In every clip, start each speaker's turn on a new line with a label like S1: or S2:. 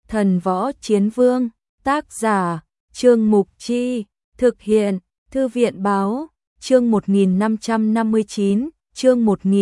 S1: Thần Võ Chiến Vương, tác giả, Trương Mục Chi, thực hiện, Thư viện Báo, chương 1559, chương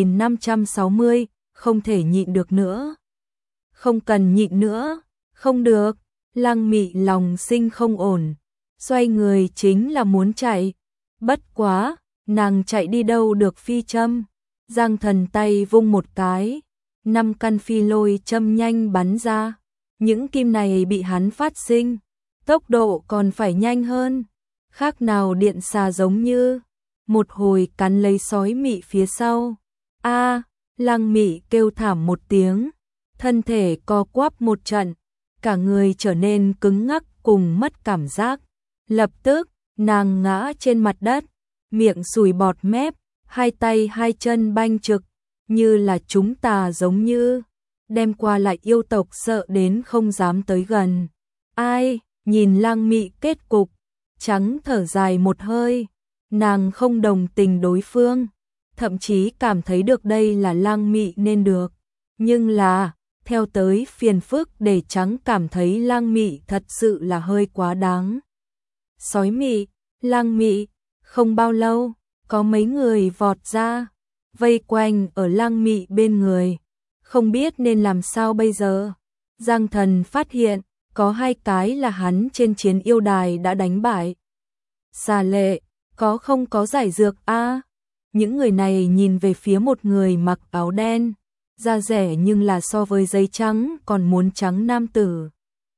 S1: 1560, không thể nhịn được nữa. Không cần nhịn nữa, không được, Lăng Mị lòng sinh không ổn, xoay người chính là muốn chạy. Bất quá, nàng chạy đi đâu được phi châm. Giang Thần tay vung một cái, 5 căn phi lôi châm nhanh bắn ra. Những kim này bị hắn phát sinh, tốc độ còn phải nhanh hơn, khác nào điện xà giống như. Một hồi cắn lấy sói mị phía sau. A, Lăng Mị kêu thảm một tiếng, thân thể co quắp một trận, cả người trở nên cứng ngắc cùng mất cảm giác. Lập tức, nàng ngã trên mặt đất, miệng sùi bọt mép, hai tay hai chân banh trực, như là chúng ta giống như. Đem qua lại yêu tộc sợ đến không dám tới gần. Ai, nhìn Lăng Mị kết cục, trắng thở dài một hơi, nàng không đồng tình đối phương, thậm chí cảm thấy được đây là Lăng Mị nên được. Nhưng là, theo tới phiền phức để trắng cảm thấy Lăng Mị thật sự là hơi quá đáng. Sói Mị, Lăng Mị, không bao lâu, có mấy người vọt ra, vây quanh ở Lăng Mị bên người. Không biết nên làm sao bây giờ. Giang Thần phát hiện, có 2 cái là hắn trên chiến yêu đài đã đánh bại. Xà Lệ, không có giải dược a? Những người này nhìn về phía một người mặc áo đen, da rẻ nhưng là so với giấy trắng còn muốn trắng nam tử.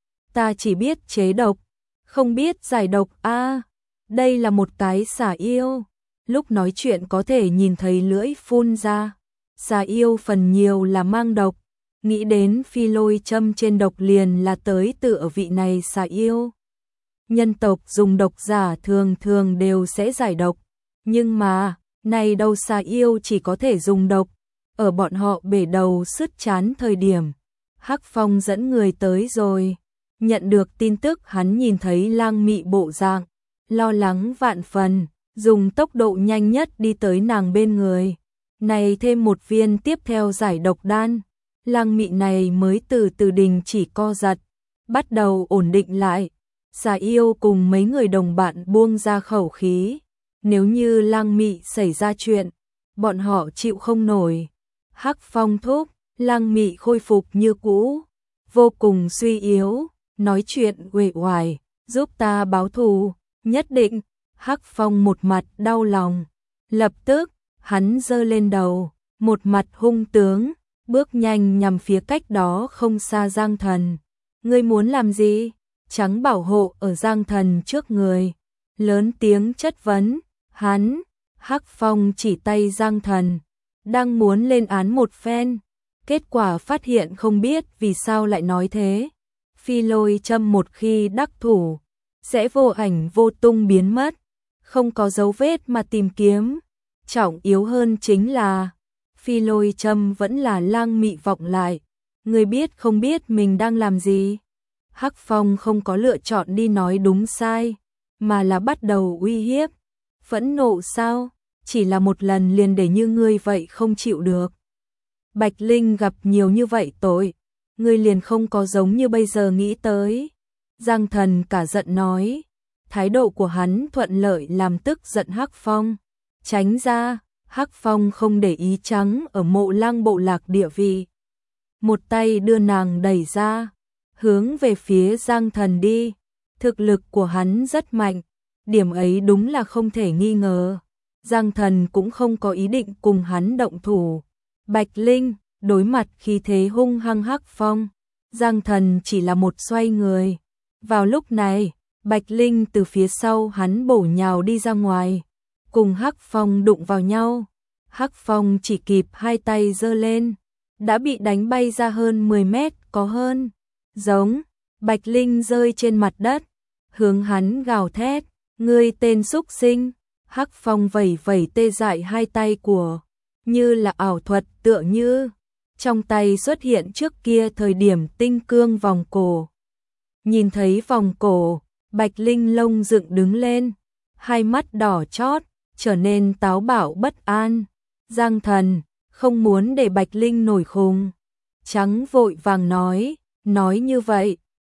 S1: Ta chỉ biết chế độc, không biết giải độc a. Đây là một cái xà yêu. Lúc nói chuyện có thể nhìn thấy lưỡi phun ra. Xà yêu phần nhiều là mang độc, nghĩ đến phi lôi châm trên độc liền là tới từ ở vị này xà yêu. Nhân tộc dùng độc giả thường thường đều sẽ giải độc, nhưng mà, này đâu xà yêu chỉ có thể dùng độc. Ở bọn họ bể đầu sứt chán thời điểm, Hắc Phong dẫn người tới rồi. Nhận được tin tức hắn nhìn thấy Lăng Mị bộ dạng, lo lắng vạn phần, dùng tốc độ nhanh nhất đi tới nàng bên người. Này thêm một viên tiếp theo giải độc đan, Lăng Mị này mới từ từ đình chỉ co giật, bắt đầu ổn định lại. Xà yêu cùng mấy người đồng bạn buông ra khẩu khí, nếu như Lăng Mị xảy ra chuyện, bọn họ chịu không nổi. Hắc Phong thúc, Lăng Mị khôi phục như cũ, vô cùng suy yếu, nói chuyện uể oải, giúp ta báo thù, nhất định. Hắc Phong một mặt đau lòng, lập tức hắn giơ lên đầu, một mặt hung tướng, bước nhanh nhằm phía cách đó không xa Giang Thần. Ngươi muốn làm gì? Trắng bảo hộ ở Giang Thần trước người, lớn tiếng chất vấn. Hắn, Hắc Phong chỉ tay Giang Thần, đang muốn lên án một phen, kết quả phát hiện không biết vì sao lại nói thế. Phi lôi châm một khi đắc thủ, sẽ vô ảnh vô tung biến mất, không có dấu vết mà tìm kiếm. Trọng yếu hơn chính là, phi lôi châm vẫn là Lăng Mị vọng lại, người biết không biết mình đang làm gì. Hắc Phong không có lựa chọn đi nói đúng sai, mà là bắt đầu uy hiếp. Phẫn nộ sao? Chỉ là một lần liền để như ngươi vậy không chịu được. Bạch Linh gặp nhiều như vậy tội, ngươi liền không có giống như bây giờ nghĩ tới. Giang Thần cả giận nói, thái độ của hắn thuận lợi làm tức giận Hắc Phong. Tránh ra, Hắc Phong không để ý trắng ở Mộ Lăng bộ lạc địa vị. Một tay đưa nàng đẩy ra, hướng về phía Giang Thần đi. Thực lực của hắn rất mạnh, điểm ấy đúng là không thể nghi ngờ. Giang Thần cũng không có ý định cùng hắn động thủ. Bạch Linh, đối mặt khí thế hung hăng Hắc Phong, Giang Thần chỉ là một xoay người. Vào lúc này, Bạch Linh từ phía sau hắn bổ nhào đi ra ngoài, cùng Hắc Phong đụng vào nhau. Hắc Phong chỉ kịp hai tay giơ lên, đã bị đánh bay ra hơn 10 mét có hơn. Giống, Bạch Linh rơi trên mặt đất, hướng hắn gào thét, ngươi tên xúc sinh. Hắc Phong vẩy vẩy tê dại hai tay của, như là ảo thuật tựa như. Trong tay xuất hiện trước kia thời điểm tinh cương vòng cổ. Nhìn thấy vòng cổ, Bạch Linh lông dựng đứng lên, hai mắt đỏ chót, trở nên táo bạo bất an. Giang Thần, không muốn để Bạch Linh nổi khùng. Trắng vội vàng nói như vậy,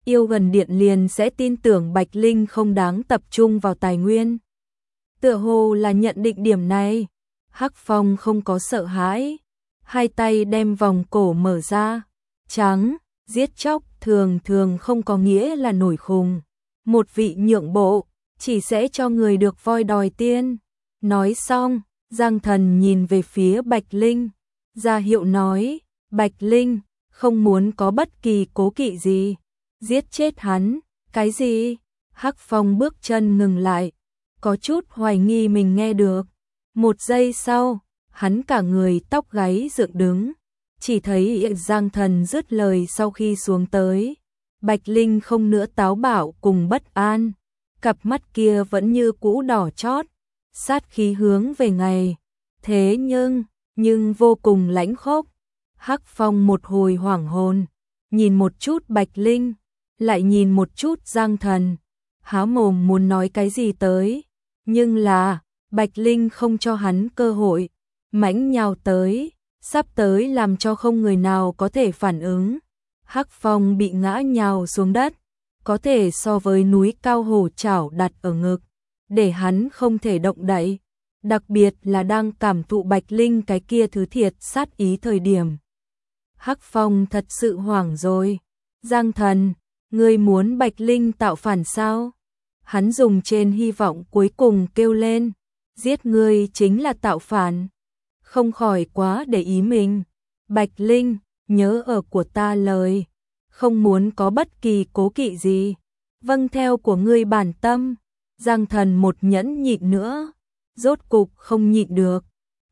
S1: yêu gần điện liền sẽ tin tưởng Bạch Linh không đáng tập trung vào tài nguyên. Tựa hồ là nhận định điểm này, Hắc Phong không có sợ hãi, hai tay đem vòng cổ mở ra, trắng, giết chóc thường thường không có nghĩa là nổi khùng. Một vị nhượng bộ, chỉ sẽ cho người được voi đòi tiên. Nói xong, Giang Thần nhìn về phía Bạch Linh, ra hiệu nói, Bạch Linh, không muốn có bất kỳ cố kỵ gì. Giết chết hắn, cái gì? Hắc Phong bước chân ngừng lại, có chút hoài nghi mình nghe được. Một giây sau, hắn cả người tóc gáy dựng đứng, chỉ thấy Giang Thần dứt lời sau khi xuống tới. Bạch Linh không nữa táo bạo cùng bất an, cặp mắt kia vẫn như cũ đỏ chót, sát khí hướng về ngày. Thế nhưng vô cùng lãnh khốc. Hắc Phong một hồi hoảng hồn, nhìn một chút Bạch Linh, lại nhìn một chút Giang Thần, há mồm muốn nói cái gì tới, nhưng là Bạch Linh không cho hắn cơ hội, mãnh nhào tới, sắp tới làm cho không người nào có thể phản ứng. Hắc Phong bị ngã nhào xuống đất, có thể so với núi cao hổ chảo đặt ở ngực, để hắn không thể động đậy, đặc biệt là đang cảm thụ Bạch Linh cái kia thứ thiệt sát ý thời điểm. Hắc Phong thật sự hoảng rồi. Giang Thần, ngươi muốn Bạch Linh tạo phản sao? Hắn dùng trên hy vọng cuối cùng kêu lên, giết ngươi chính là tạo phản. Không khỏi quá để ý mình. Bạch Linh, nhớ ở của ta lời, không muốn có bất kỳ cố kỵ gì. Vâng theo của ngươi bản tâm. Giang Thần một nhẫn nhịn nữa, rốt cục không nhịn được.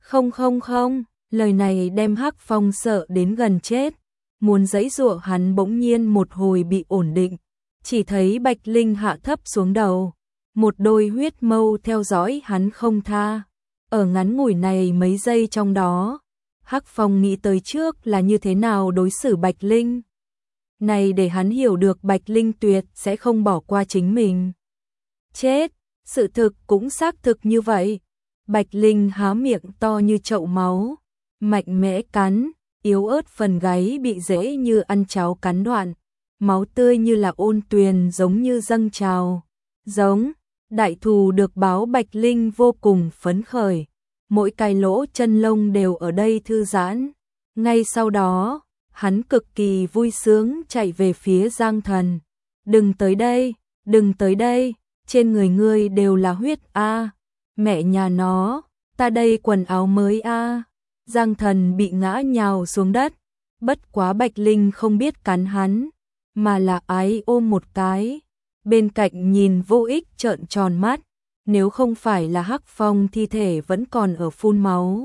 S1: Không, lời này đem Hắc Phong sợ đến gần chết. Muốn giãy giụa hắn bỗng nhiên một hồi bị ổn định, chỉ thấy Bạch Linh hạ thấp xuống đầu, một đôi huyết mâu theo dõi hắn không tha. Ở ngắn ngủi này mấy giây trong đó, Hắc Phong nghĩ tới trước là như thế nào đối xử Bạch Linh. Này để hắn hiểu được Bạch Linh tuyệt sẽ không bỏ qua chính mình. Chết, sự thực cũng xác thực như vậy. Bạch Linh há miệng to như chậu máu, mạnh mẽ cắn, yếu ớt phần gáy bị dễ như ăn cháo cắn đoạn, máu tươi như là ôn tuyền giống như dâng trào. Giống, đại thù được báo. Bạch Linh vô cùng phấn khởi, mỗi cái lỗ chân lông đều ở đây thư giãn. Ngay sau đó, hắn cực kỳ vui sướng chạy về phía Giang Thần. Đừng tới đây, trên người ngươi đều là huyết a. Mẹ nhà nó, ta đây quần áo mới a. Giang Thần bị ngã nhào xuống đất, bất quá Bạch Linh không biết cắn hắn, mà là ái ôm một cái. Bên cạnh nhìn vô ích trợn tròn mắt, nếu không phải là Hắc Phong thi thể vẫn còn ở phun máu.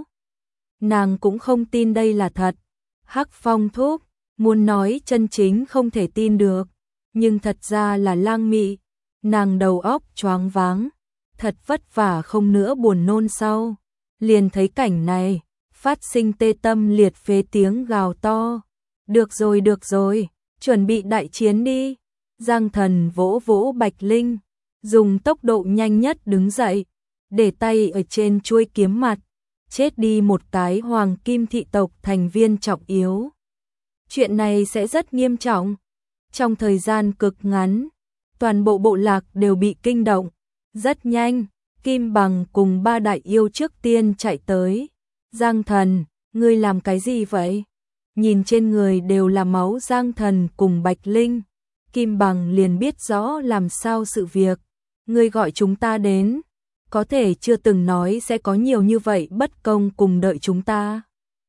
S1: Nàng cũng không tin đây là thật. Hắc Phong thúc, muốn nói chân chính không thể tin được, nhưng thật ra là lang mị. Nàng đầu óc choáng váng, thật vất vả không nữa buồn nôn sau. Liền thấy cảnh này, phát sinh tê tâm liệt phế tiếng gào to. Được rồi, chuẩn bị đại chiến đi. Giang Thần vỗ vỗ Bạch Linh, dùng tốc độ nhanh nhất đứng dậy, để tay ở trên chuôi kiếm mặt, chết đi một cái hoàng kim thị tộc thành viên trọng yếu. Chuyện này sẽ rất nghiêm trọng. Trong thời gian cực ngắn, toàn bộ bộ lạc đều bị kinh động. Rất nhanh, Kim Bằng cùng ba đại yêu trước tiên chạy tới. Giang Thần, ngươi làm cái gì vậy? Nhìn trên người đều là máu Giang Thần cùng Bạch Linh, Kim Bằng liền biết rõ làm sao sự việc. Ngươi gọi chúng ta đến, có thể chưa từng nói sẽ có nhiều như vậy bất công cùng đợi chúng ta.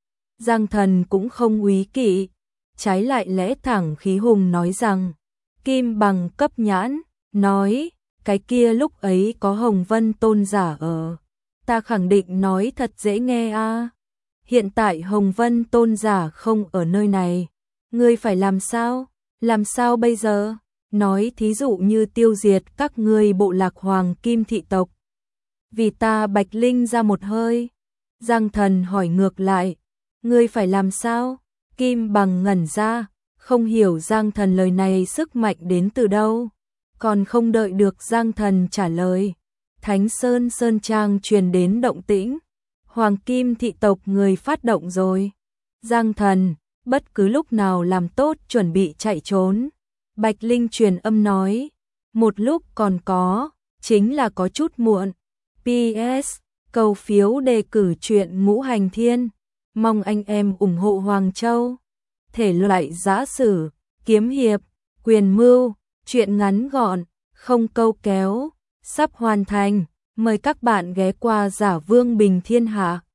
S1: Giang Thần cũng không úy kỵ, trái lại lẽ thẳng khí hùng nói rằng. Kim Bằng cấp nhãn, nói, cái kia lúc ấy có Hồng Vân tôn giả ở. Ta khẳng định nói thật dễ nghe a. Hiện tại Hồng Vân tôn giả không ở nơi này. Ngươi phải làm sao? Làm sao bây giờ? Nói thí dụ như tiêu diệt các ngươi bộ lạc hoàng kim thị tộc. Vì ta Bạch Linh ra một hơi. Giang Thần hỏi ngược lại. Ngươi phải làm sao? Kim Bằng ngẩn ra, không hiểu Giang Thần lời này sức mạnh đến từ đâu. Còn không đợi được Giang Thần trả lời, Thánh Sơn Sơn Trang truyền đến động tĩnh. Hoàng kim thị tộc người phát động rồi. Giang Thần, bất cứ lúc nào làm tốt chuẩn bị chạy trốn. Bạch Linh truyền âm nói, một lúc còn có, chính là có chút muộn. PS, cầu phiếu đề cử truyện Ngũ Hành Thiên, mong anh em ủng hộ Hoàng Châu. Thể loại giã sử, kiếm hiệp, quyền mưu, truyện ngắn gọn, không câu kéo, sắp hoàn thành, mời các bạn ghé qua Giả Vương Bình Thiên Hạ.